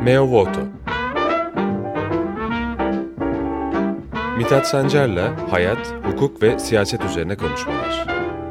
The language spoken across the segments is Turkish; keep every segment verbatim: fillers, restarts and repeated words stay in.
Meo Voto. Mithat Sancar'la hayat, hukuk ve siyaset üzerine konuşmalar.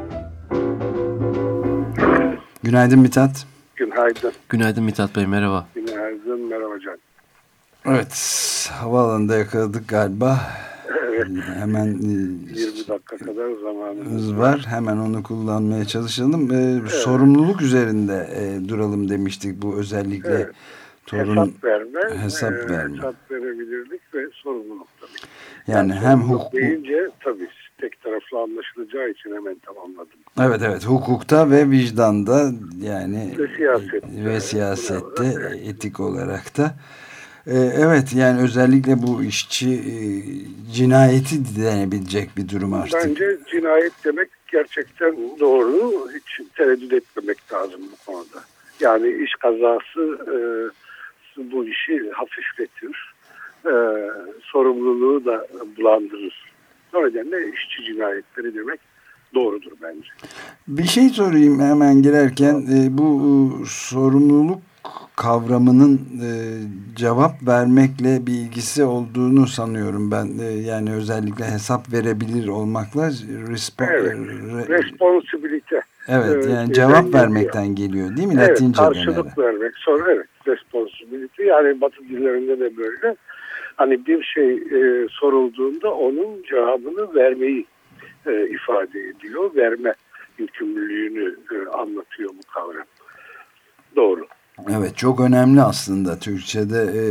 Günaydın Mithat. Günaydın. Günaydın Mithat Bey, merhaba. Günaydın, merhaba Can. Evet, havaalanında yakaladık galiba. Evet. Hemen yirmi dakika kadar zamanımız var. var. Hemen onu kullanmaya çalışalım. Ee, evet. Sorumluluk üzerinde e, duralım demiştik. Bu özellikle evet. torun hesap verme, hesap e, verme. Hesap verebilirlik ve sorumluluk tabii. Yani, yani hem hukuk deyince tabii tek taraflı anlaşılacağı için hemen tamamladım. Evet evet, hukukta ve vicdanda, yani ve siyasette, ve siyasette evet. Etik olarak da. Evet, yani özellikle bu işçi e, cinayeti denebilecek bir durum artık. Bence cinayet demek gerçekten doğru. Hiç tereddüt etmemek lazım bu konuda. Yani iş kazası e, bu işi hafifletir. E, sorumluluğu da bulandırır. O nedenle işçi cinayetleri demek doğrudur bence. Bir şey sorayım hemen girerken. E, bu e, sorumluluk kavramının e, cevap vermekle bir ilgisi olduğunu sanıyorum ben. E, yani özellikle hesap verebilir olmakla respo- evet. re- responsibility. Evet, yani ee, cevap geliyor. Vermekten geliyor değil mi? Evet, Latince'den karşılık evet. vermek. Sonra evet, responsibility. Yani Batı dillerinde de böyle. Hani bir şey e, sorulduğunda onun cevabını vermeyi e, ifade ediyor. Verme yükümlülüğünü e, anlatıyor bu kavram. Doğru. Evet, çok önemli aslında. Türkçe'de e,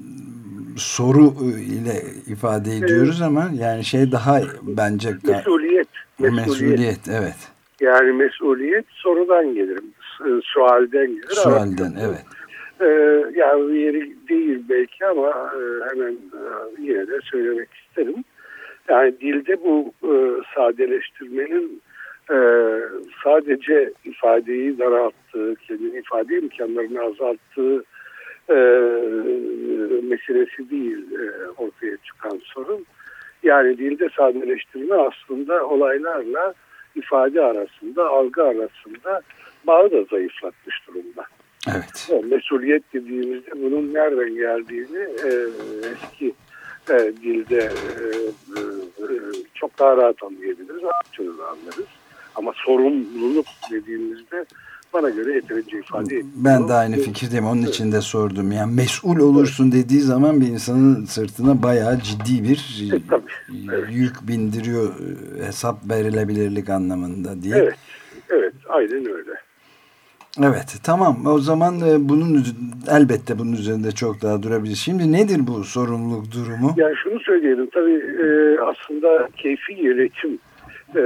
soru ile ifade ediyoruz, evet. Ama yani şey daha bence mesuliyet. Mesuliyet, mesuliyet evet. Yani mesuliyet sorudan gelir. Sualden gelir. Sualden, evet. Ee, yani yeri değil belki ama e, hemen e, yine de söylemek isterim. Yani dilde bu e, sadeleştirmenin e, sadece ifadeyi daralttığı, kendini ifade imkanlarını azalttığı e, meselesi değil e, ortaya çıkan sorun. Yani dilde sadeleştirme aslında olaylarla ifade arasında, algı arasında bağı da zayıflatmış durumda. Evet. O mesuliyet dediğimizde bunun nereden geldiğini e, eski e, dilde e, e, çok daha rahat anlayabiliriz, Arapçada da anlarız. Ama sorumluluk dediğimizde bana göre yeterince ifade ediyor. Ben de aynı fikirdeyim. Onun evet. için de sordum. Yani mesul olursun evet. dediği zaman bir insanın sırtına bayağı ciddi bir e, tabii. Evet. yük bindiriyor, hesap verilebilirlik anlamında diye. Evet, evet, aynen öyle. Evet, tamam. O zaman bunun elbette bunun üzerinde çok daha durabiliriz. Şimdi nedir bu sorumluluk durumu? Yani şunu söyleyelim. Tabii e, aslında keyfi yönetim e, e,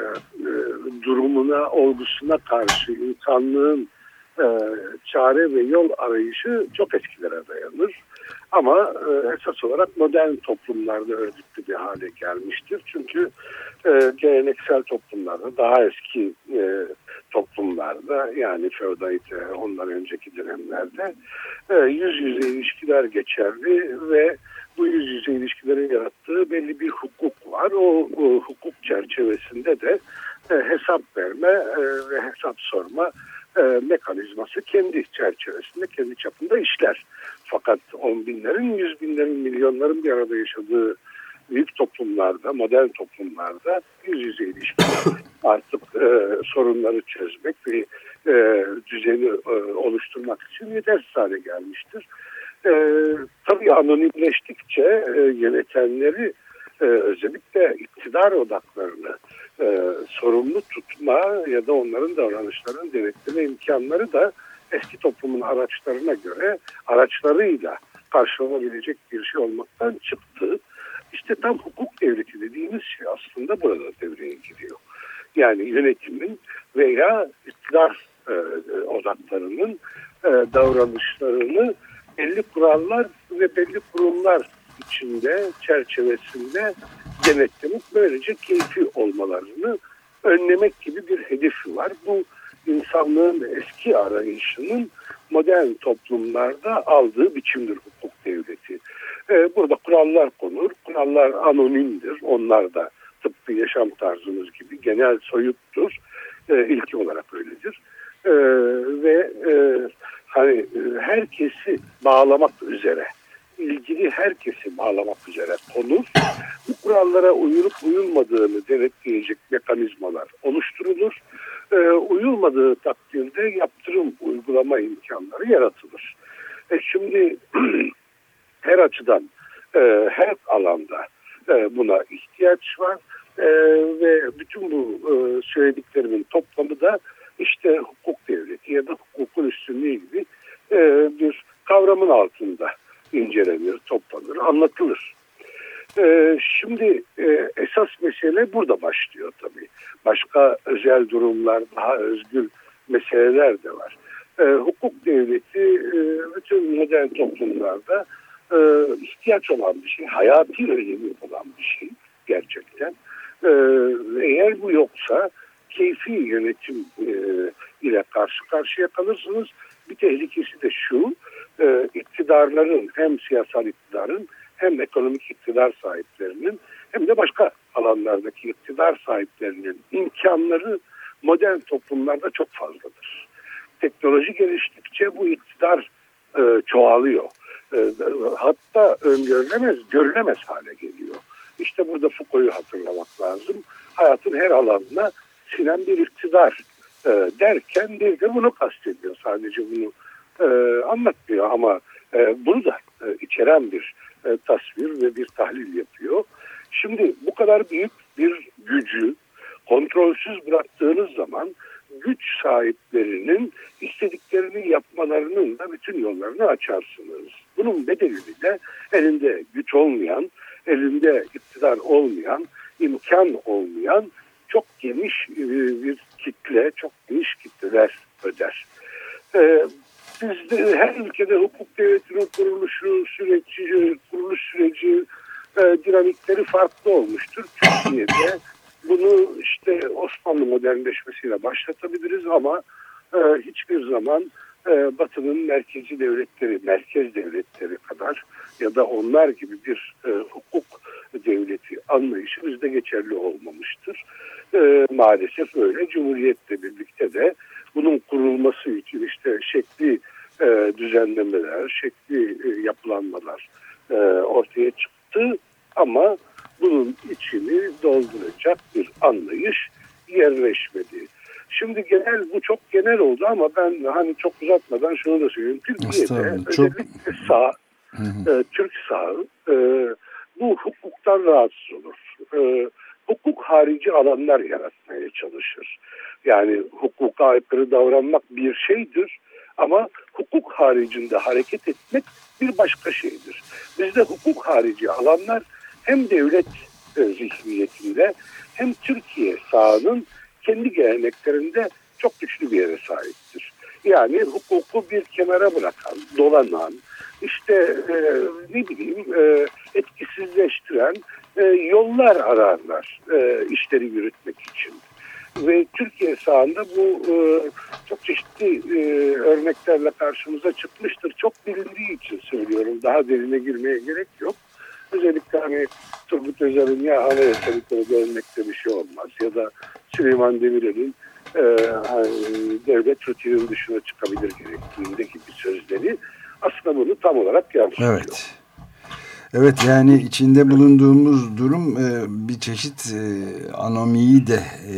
durumuna, olgusuna karşı insanlığın e, çare ve yol arayışı çok eskilere dayanır. Ama e, esas olarak modern toplumlarda örgütlü bir hale gelmiştir. Çünkü e, geleneksel toplumlarda, daha eski e, toplumlarda, yani feodalite, ondan önceki dönemlerde e, yüz yüze ilişkiler geçerli ve bu yüz yüze ilişkilerin yarattığı belli bir hukuk var. O, o hukuk çerçevesinde de e, hesap verme e, ve hesap sorma e, mekanizması kendi çerçevesinde, kendi çapında işler. Fakat on binlerin, yüz binlerin, milyonların bir arada yaşadığı büyük toplumlarda, modern toplumlarda yüz yüze ilişkiler artık e, sorunları çözmek ve e, düzeni e, oluşturmak için yetersiz hale gelmiştir. E, tabii anonimleştikçe e, yönetenleri e, özellikle iktidar odaklarını e, sorumlu tutma ya da onların davranışlarının denetleme imkanları da eski toplumun araçlarına göre araçlarıyla karşılanabilecek bir şey olmaktan çıktı. İşte tam hukuk devleti dediğimiz şey aslında burada devreye giriyor. Yani yönetimin veya iktidar e, odaklarının e, davranışlarını belli kurallar ve belli kurumlar içinde, çerçevesinde denetlemek, böylece keyfi olmalarını önlemek gibi bir hedefi var. Bu insanlığın eski arayışının modern toplumlarda aldığı biçimdir hukuk devleti. Ee, burada kurallar konur, kurallar anonimdir, onlar da tıpkı yaşam tarzımız gibi genel soyuttur, ee, ilki olarak öyledir. Ee, ve e, hani e, herkesi bağlamak üzere, ilgili herkesi bağlamak üzere konur. Bu kurallara uyulup uyulmadığını denetleyecek mekanizmalar oluşturulur. E, uyulmadığı takdirde yaptırım uygulama imkanları yaratılır. E, şimdi her açıdan, e, her alanda e, buna ihtiyaç var. E, ve bütün bu e, söylediklerimin toplamı da işte hukuk devleti ya da hukukun üstünlüğü gibi e, bir kavramın altında incelenir, toplanır, anlatılır. E, şimdi e, esas mesele burada başlıyor tabii. Başka özel durumlar, daha özgür meseleler de var. E, hukuk devleti e, bütün modern toplumlarda e, ihtiyaç olan bir şey, hayati önemi olan bir şey gerçekten. E, eğer bu yoksa keyfi yönetim e, ile karşı karşıya kalırsınız. Bir tehlikesi de şu, e, iktidarların, hem siyasal iktidarın hem ekonomik iktidar sahiplerinin hem de başka alanlardaki iktidar sahiplerinin imkanları modern toplumlarda çok fazladır. Teknoloji geliştikçe bu iktidar e, çoğalıyor. E, hatta öngörülemez, görülemez hale geliyor. İşte burada Foucault'u hatırlamak lazım. Hayatın her alanına sinen bir iktidar e, derken bir de bunu kastediyor. Sadece bunu e, anlatmıyor ama e, bunu da e, içeren bir e, tasvir ve bir tahlil yapıyor. Şimdi bu kadar büyük bir gücü kontrolsüz bıraktığınız zaman güç sahiplerinin istediklerini yapmalarının da bütün yollarını açarsınız. Bunun bedelini de elinde güç olmayan, elinde iktidar olmayan, imkan olmayan çok geniş bir kitle, çok geniş kitleler öder. Ee, bizde her ülkede hukuk devletinin kuruluşu süreci, kuruluş süreci, e, dinamikleri farklı olmuştur. Türkiye'de bunu işte Osmanlı modernleşmesiyle başlatabiliriz ama e, hiçbir zaman e, Batı'nın merkezi devletleri, merkez devletleri kadar ya da onlar gibi bir e, hukuk devleti anlayışı bizde geçerli olmamıştır. E, maalesef öyle. Cumhuriyetle birlikte de bunun kurulması için işte şekli e, düzenlemeler, şekli e, yapılanmalar e, ortaya çıktı ama bunun içini dolduracak bir anlayış yerleşmedi. Şimdi genel, bu çok genel oldu ama ben hani çok uzatmadan şunu da söyleyeyim. Türkiye'de özellikle çok... sağ, e, Türk sağı e, bu hukuktan rahatsız olur. E, hukuk harici alanlar yaratmaya çalışır. Yani hukuka aykırı davranmak bir şeydir ama hukuk haricinde hareket etmek bir başka şeydir. Bizde hukuk harici alanlar hem devlet e, zihniyetinde hem Türkiye sağının kendi geleneklerinde çok güçlü bir yere sahiptir. Yani hukuku bir kenara bırakan, dolanan, işte e, ne bileyim e, etkisizleştiren e, yollar ararlar e, işleri yürütmek için. Ve Türkiye sahanda bu e, çok çeşitli e, örneklerle karşımıza çıkmıştır. Çok bilindiği için söylüyorum. Daha derine girmeye gerek yok. Özellikle hani Turgut Özal'ın ya anayasalıkları görmekte bir şey olmaz ya da Süleyman Demirel'in e, hani, devlet rutinin dışına çıkabilir gerektiğinde gibi sözleri aslında bunu tam olarak yansıtıyor. Evet. Evet, yani içinde bulunduğumuz durum e, bir çeşit e, anomiyi de e,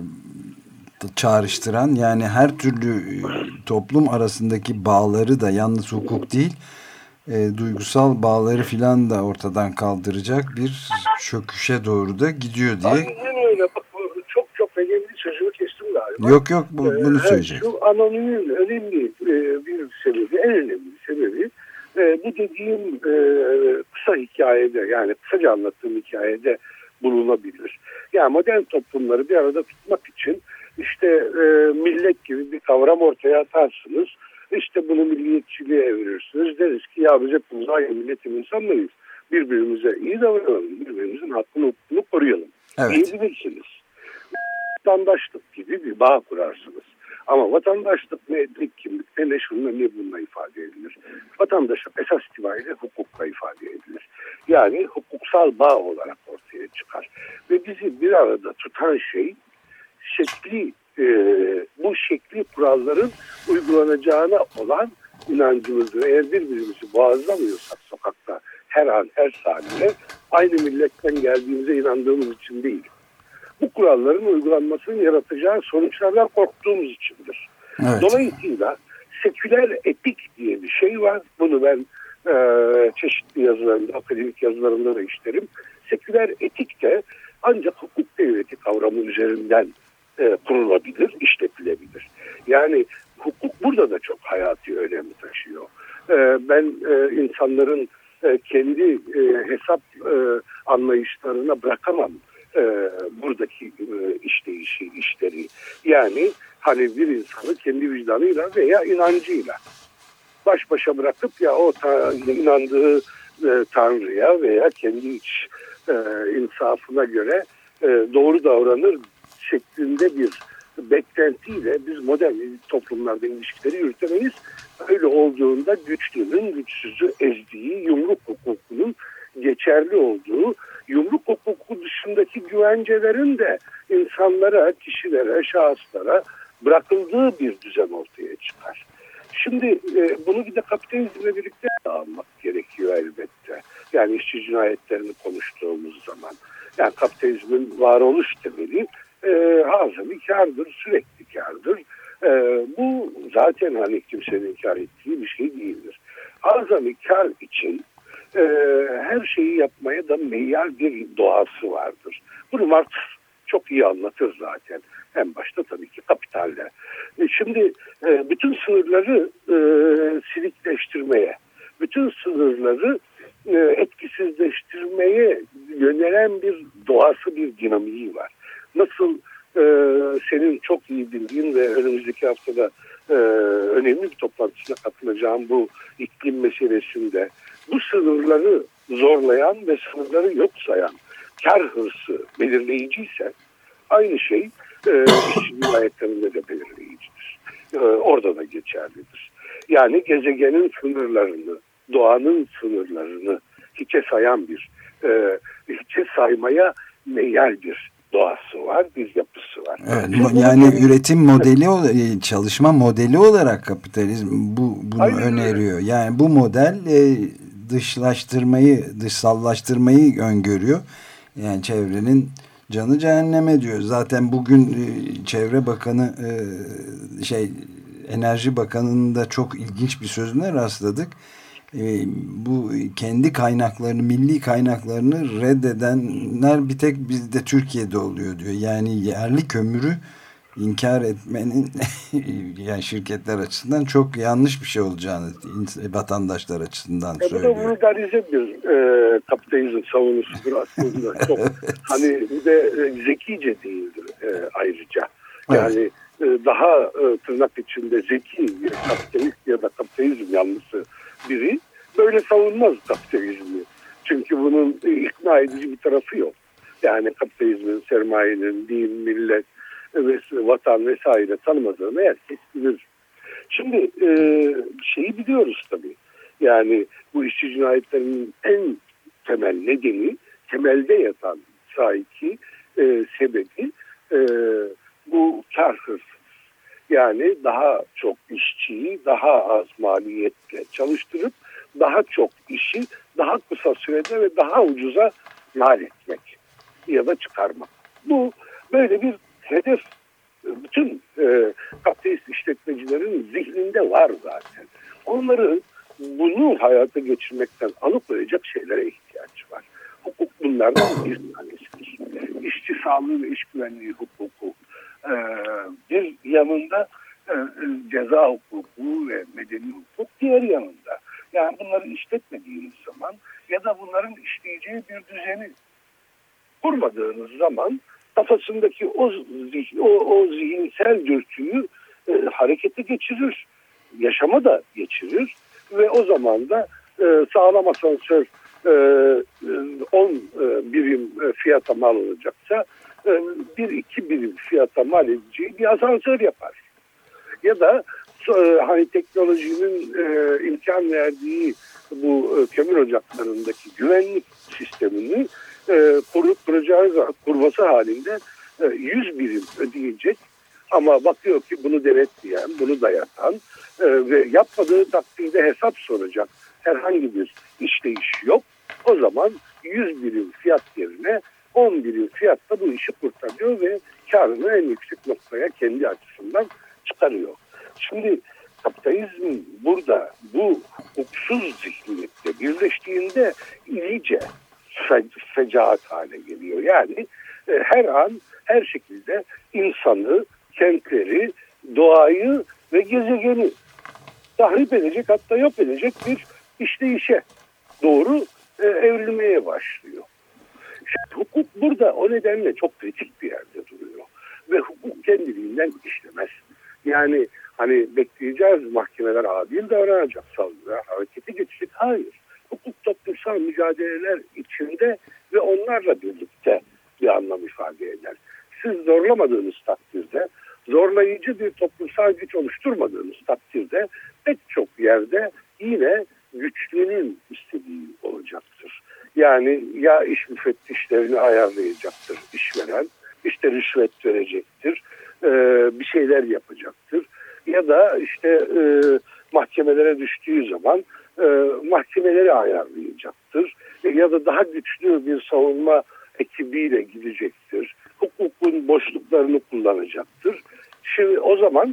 çağrıştıran, yani her türlü e, toplum arasındaki bağları da yalnız hukuk değil, e, duygusal bağları filan da ortadan kaldıracak bir çöküşe doğru da gidiyor diye. Aynen öyle. Bak, çok çok önemli sözümü kestim galiba. Yok yok bu, bunu ee, söyleyecek. Şu anonimin önemli e, bir sebebi, en önemli sebebi e, bu dediğim e, kısa hikayede, yani kısaca anlattığım hikayede bulunabilir. Yani modern toplumları bir arada tutmak için işte e, millet gibi bir kavram ortaya atarsınız. İşte bunu milliyetçiliğe evirirsiniz. Deriz ki ya biz hepimiz aynı milletin insanlarıyız. Birbirimize iyi davranalım. Birbirimizin hakkını hukukunu koruyalım. Evet. Diyebilirsiniz. Vatandaşlık gibi bir bağ kurarsınız. Ama vatandaşlık ne etnik kimlikte ne şununla ne bununla ifade edilir. Vatandaşlık esas itibariyle hukukla ifade edilir. Yani hukuksal bağ olarak ortaya çıkar. Ve bizi bir arada tutan şey şekli e, e, bu şekli kuralların uygulanacağına olan inancımızdır. Eğer birbirimizi boğazlamıyorsak sokakta her an her saniye aynı milletten geldiğimize inandığımız için değil. Bu kuralların uygulanmasının yaratacağı sonuçlardan korktuğumuz içindir. Evet. Dolayısıyla seküler etik diye bir şey var. Bunu ben e, çeşitli yazılarımda, akademik yazılarımda da işlerim. Seküler etik de ancak hukuk devleti kavramı üzerinden e, kurulabilir, işletilebilir. Yani hukuk burada da çok hayati önem taşıyor. E, ben e, insanların e, kendi e, hesap e, anlayışlarına bırakamam e, buradaki e, işleyişi, işleri. Yani hani bir insanı kendi vicdanıyla veya inancıyla baş başa bırakıp ya o ta, inandığı e, Tanrı'ya veya kendi iç e, insafına göre e, doğru davranır şeklinde bir beklentiyle biz modern toplumlarda ilişkileri yürütemeyiz. Öyle olduğunda güçlünün güçsüzü ezdiği, yumruk hukukunun geçerli olduğu, yumruk hukuku dışındaki güvencelerin de insanlara, kişilere, şahıslara bırakıldığı bir düzen ortaya çıkar. Şimdi e, bunu bir de kapitalizmle birlikte almak gerekiyor elbette. Yani işçi cinayetlerini konuştuğumuz zaman. Yani kapitalizmin varoluş temeli e, azami kârdır, sürekli kârdır. E, bu zaten hani kimsenin inkar ettiği bir şey değildir. Azami kâr için e, her şeyi yapmaya da meyyal bir doğası vardır. Bunu Marx çok iyi anlatır zaten. En başta tabii ki kapitalle. E şimdi e, bütün sınırları e, silikleştirmeye, bütün sınırları e, etkisizleştirmeye yönelen bir doğası, bir dinamiği var. Nasıl e, senin çok iyi bildiğin ve önümüzdeki haftada e, önemli bir toplantısına katılacağım bu iklim meselesinde bu sınırları zorlayan ve sınırları yok sayan kar hırsı belirleyiciyse aynı şey e, işçi cinayetlerinde de belirleyicidir. E, orada da geçerlidir. Yani gezegenin sınırlarını, doğanın sınırlarını hiçe sayan bir, e, hiçe saymaya meyal bir doğası var, bir yapısı var. Evet, yani bunu, üretim modeli, çalışma modeli olarak kapitalizm bu bunu aynen öneriyor. Öyle. Yani bu model e, dışlaştırmayı, dışsallaştırmayı öngörüyor. Yani çevrenin canı cehenneme diyor. Zaten bugün e, Çevre Bakanı e, şey Enerji Bakanı'nın da çok ilginç bir sözüne rastladık. E, bu kendi kaynaklarını, milli kaynaklarını reddedenler bir tek bizde Türkiye'de oluyor diyor. Yani yerli kömürü inkar etmenin yani şirketler açısından çok yanlış bir şey olacağını vatandaşlar açısından e, söylüyor. Bu da vulgarize bir e, kapitalizm savunusudur aslında. Çok hani bir de e, zekice değildir e, ayrıca. Yani evet. e, daha e, tırnak içinde zeki kapitalist ya da kapitalizm yanlısı biri böyle savunmaz kapitalizmi. Çünkü bunun e, ikna edici bir tarafı yok. Yani kapitalizmin, sermayenin, din, millet, ve vatan vesaire tanımadığını herkes bilir. Şimdi e, şeyi biliyoruz tabii. Yani bu işçi cinayetlerinin en temel nedeni, temelde yatan saiki e, sebebi e, bu kar hırsı. Yani daha çok işçiyi daha az maliyetle çalıştırıp daha çok işi daha kısa sürede ve daha ucuza mal etmek ya da çıkarmak. Bu böyle bir hedef bütün e, kapitalist işletmecilerin zihninde var zaten. Onları bunu hayata geçirmekten alıkoyacak şeylere ihtiyaç var. Hukuk bunlardan bir tanesidir. İşçi sağlığı ve iş güvenliği hukuku e, bir yanında e, ceza hukuku ve medeni hukuk diğer yanında. Yani bunları işletmediğiniz zaman ya da bunların işleyeceği bir düzeni kurmadığınız zaman kafasındaki o, o, o zihinsel dürtüyü e, harekete geçirir, yaşama da geçirir ve o zaman da e, sağlam asansör on e, e, birim e, fiyata mal olacaksa e, bir iki birim fiyata mal edeceği bir asansör yapar. Ya da e, hani teknolojinin e, imkan verdiği bu e, kömür ocaklarındaki güvenlik sistemini e, kurup kuracağı kurması halinde e, yüz birim ödeyecek Ama bakıyor ki bunu denetleyen, bunu dayatan e, ve yapmadığı takdirde hesap soracak herhangi bir işleyiş yok. O zaman yüz birim fiyat yerine on birim fiyatla bu işi kurtarıyor ve karını en yüksek noktaya kendi açısından çıkarıyor. Şimdi kapitalizm burada bu hukuksuz zihniyette birleştiğinde iyice fe- fecaat hale geliyor. Yani e, her an her şekilde insanı, kentleri, doğayı ve gezegeni tahrip edecek, hatta yok edecek bir işleyişe doğru e, evrilmeye başlıyor. Şimdi hukuk burada o nedenle çok kritik bir yerde duruyor. Ve hukuk kendiliğinden işlemez. Yani hani bekleyeceğiz, mahkemeler adil davranacak, savcılar harekete geçecek. Hayır. Hukuk toplumsal mücadeleler içinde ve onlarla birlikte bir anlam ifade eder. Siz zorlamadığınız takdirde, zorlayıcı bir toplumsal güç oluşturmadığınız takdirde pek çok yerde yine güçlünün istediği olacaktır. Yani ya iş müfettişlerini ayarlayacaktır işveren, işte rüşvet verecektir, bir şeyler yapacaktır. Ya da işte e, mahkemelere düştüğü zaman e, mahkemeleri ayarlayacaktır. E, ya da daha güçlü bir savunma ekibiyle gidecektir. Hukukun boşluklarını kullanacaktır. Şimdi o zaman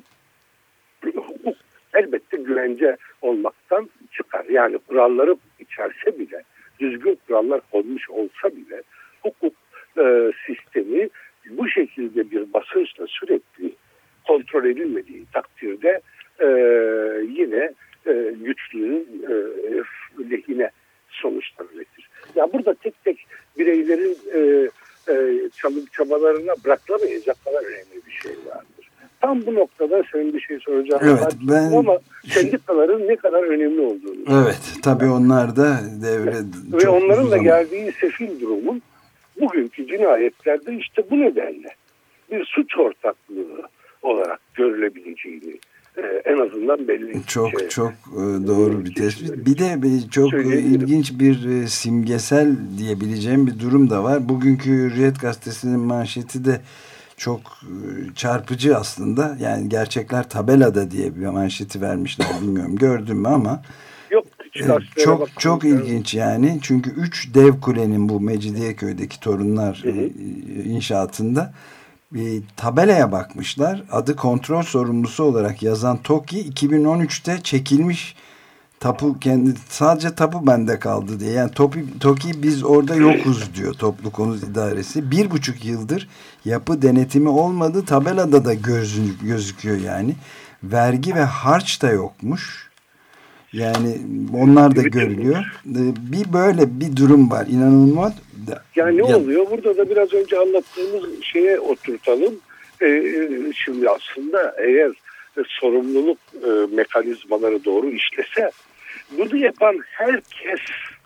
hukuk elbette güvence olmaktan çıkar. Yani kuralları içerse bile, düzgün kurallar konmuş olsa bile hukuk e, sistemi bu şekilde bir basınçla sürekli kontrol edilmediği takdirde e, yine e, güçlünün e, lehine sonuçlar üretir. Ya burada tek tek bireylerin e, e, çabalarına bırakılamayacak kadar önemli bir şey vardır. Tam bu noktada senin bir şey soracağım. Evet, ben... Ama sendikaların ne kadar önemli olduğunu. Evet, tabii onlar da devre ve çok onların da geldiği sefil durumun bugünkü cinayetlerde işte bu nedenle bir suç ortaklığı olarak görülebileceğini e, en azından belli. Çok şey, çok e, doğru bir tespit. Bir de çok ilginç bir e, simgesel diyebileceğim bir durum da var. Bugünkü Hürriyet Gazetesi'nin manşeti de çok e, çarpıcı aslında. Yani gerçekler tabelada diye bir manşeti vermişler. Bilmiyorum gördün mü ama yok, e, çok çok ilginç yani. Çünkü üç dev kulenin bu Mecidiyeköy'deki Torunlar hı hı. E, inşaatında bir tabelaya bakmışlar. Adı kontrol sorumlusu olarak yazan TOKİ iki bin on üçte çekilmiş, tapu kendi sadece tapu bende kaldı diye. Yani TOKİ, TOKİ biz orada yokuz diyor Toplu Konut İdaresi. Bir buçuk yıldır yapı denetimi olmadı. Tabelada da göz, gözüküyor yani. Vergi ve harç da yokmuş. Yani onlar da görülüyor. Bir böyle bir durum var. İnanılmaz. Yani ne ya, oluyor? Burada da biraz önce anlattığımız şeye oturtalım. Ee, şimdi aslında eğer e, sorumluluk e, mekanizmaları doğru işlese, bunu yapan herkes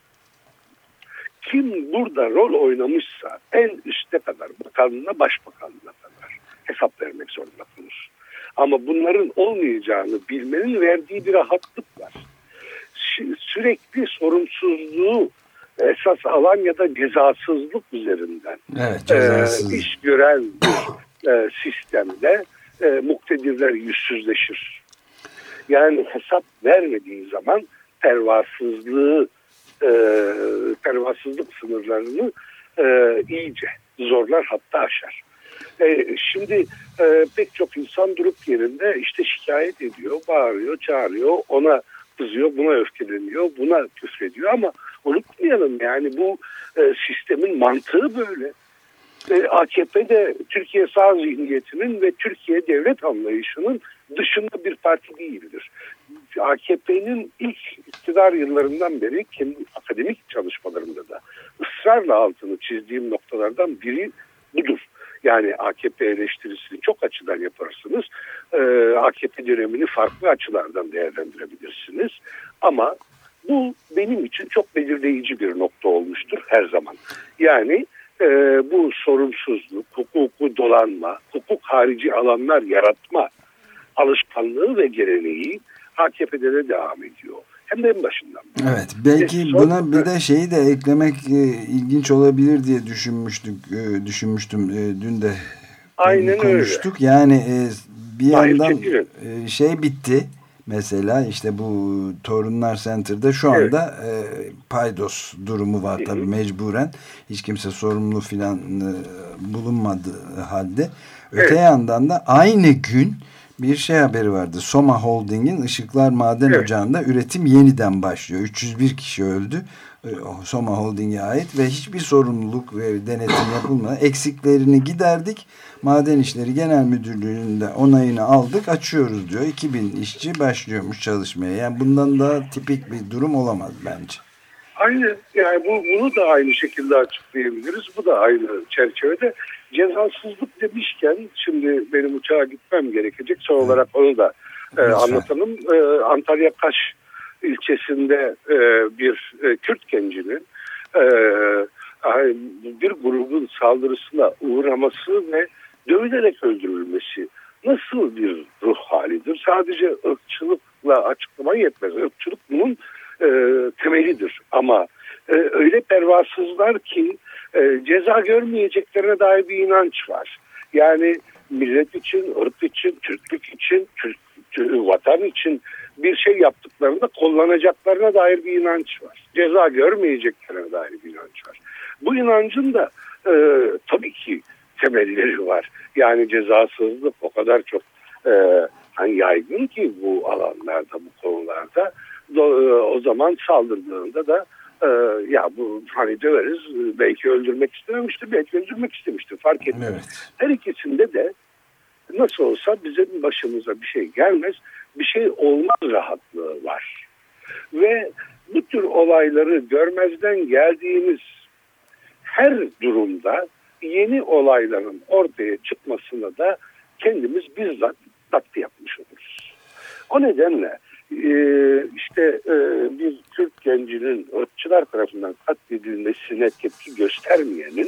kim burada rol oynamışsa en üste kadar, bakanlığına, başbakanlığına kadar hesap vermek zorunda kalır. Ama bunların olmayacağını bilmenin verdiği bir rahatlık var. Sürekli sorumsuzluğu esas alan ya da cezasızlık üzerinden evet, cezasız. e, iş gören bir e, sistemde e, muktedirler yüzsüzleşir. Yani hesap vermediği zaman pervasızlığı e, pervasızlık sınırlarını e, iyice zorlar, hatta aşar. E, şimdi e, pek çok insan durup yerinde işte şikayet ediyor, bağırıyor, çağırıyor, ona kızıyor, buna öfkeleniyor, buna küfrediyor ama unutmayalım yani bu e, sistemin mantığı böyle. E, A K P'de Türkiye sağ zihniyetinin ve Türkiye devlet anlayışının dışında bir parti değildir. A K P'nin ilk iktidar yıllarından beri kendi akademik çalışmalarımda da ısrarla altını çizdiğim noktalardan biri budur. Yani A K P eleştirisini çok açıdan yaparsınız. Ee, A K P dönemini farklı açılardan değerlendirebilirsiniz. Ama bu benim için çok belirleyici bir nokta olmuştur her zaman. Yani e, bu sorumsuzluk, hukuku dolanma, hukuk harici alanlar yaratma alışkanlığı ve geleneği A K P'de de devam ediyor. Hem de en başından. Evet, belki e, buna bir de şeyi de eklemek e, ilginç olabilir diye düşünmüştük, e, düşünmüştüm. E, dün de aynen konuştuk. Öyle. Yani e, bir Hayır, yandan çekilin. e, şey bitti. Mesela işte bu Torunlar Center'da şu anda evet. e, paydos durumu var tabii mecburen. Hiç kimse sorumlu filan e, bulunmadığı halde. Öte evet. yandan da aynı gün bir şey haberi vardı. Soma Holding'in Işıklar Maden evet. Ocağı'nda üretim yeniden başlıyor. üç yüz bir kişi öldü. Soma Holding'e ait ve hiçbir sorumluluk ve denetim yapılmadan eksiklerini giderdik. Maden İşleri Genel Müdürlüğü'nde onayını aldık, açıyoruz diyor. iki bin işçi başlıyormuş çalışmaya. Yani bundan daha tipik bir durum olamaz bence. Aynı, yani bu, bunu da aynı şekilde açıklayabiliriz. Bu da aynı çerçevede. Cezasızlık demişken şimdi benim uçağa gitmem gerekecek. Son evet. olarak onu da e, anlatalım. E, Antalya Kaş ilçesinde e, bir e, Kürt gencinin e, bir grubun saldırısına uğraması ve dövülerek öldürülmesi nasıl bir ruh halidir? Sadece ırkçılıkla açıklama yetmez. Irkçılık bunun e, temelidir. Ama e, öyle pervasızlar ki e, ceza görmeyeceklerine dair bir inanç var. Yani millet için, ırk için, Türklük için, Türk, vatan için bir şey yaptıklarında kullanacaklarına dair bir inanç var. Ceza görmeyeceklerine dair bir inanç var. Bu inancın da e, tabii ki temelleri var. Yani cezasızlık o kadar çok e, hani yaygın ki bu alanlarda, bu konularda. Do, e, o zaman saldırdığında da e, ya bu hani döveriz, belki öldürmek istememiştir, belki öldürmek istemiştir, fark etmez. Evet. Her ikisinde de nasıl olsa bizim başımıza bir şey gelmez, bir şey olmaz rahatlığı var. Ve bu tür olayları görmezden geldiğimiz her durumda yeni olayların ortaya çıkmasına da kendimiz bizzat takdir yapmış oluruz. O nedenle işte bir Türk gencinin ırkçılar tarafından katledilmesine tepki göstermeyenin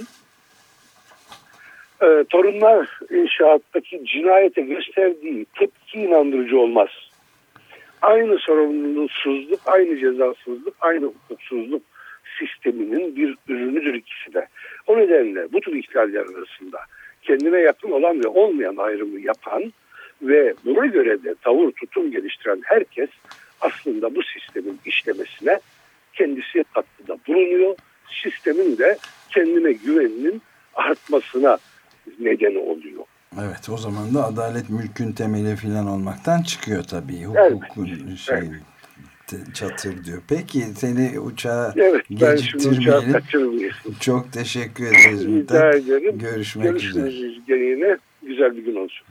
Torunlar İnşaat'taki cinayete gösterdiği tepki inandırıcı olmaz. Aynı sorumluluksuzluk, aynı cezasızlık, aynı hukuksuzluk sisteminin bir ürünüdür ikisi de. O nedenle bu tür ihlaller arasında kendine yakın olan ve olmayan ayrımı yapan ve buna göre de tavır tutum geliştiren herkes aslında bu sistemin işlemesine kendisi katkıda bulunuyor. Sistemin de kendine güveninin artmasına nedeni oluyor. Evet, o zaman da adalet mülkün temeli filan olmaktan çıkıyor tabii. Hukukun evet. şey evet. çatır diyor. Peki seni uçağa evet, geciktirmeyelim. Çok teşekkür ederiz. Rica ederim. Görüşmek Görüşmek üzere. Yine güzel bir gün olsun.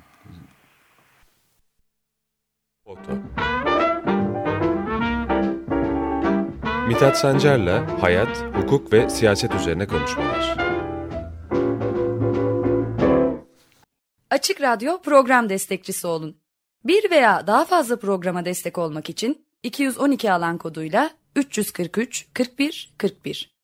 Foto. Mithat Sancar'la hayat, hukuk ve siyaset üzerine konuşmalar. Açık Radyo program destekçisi olun. Bir veya daha fazla programa destek olmak için iki yüz on iki alan koduyla üç yüz kırk üç kırk bir kırk bir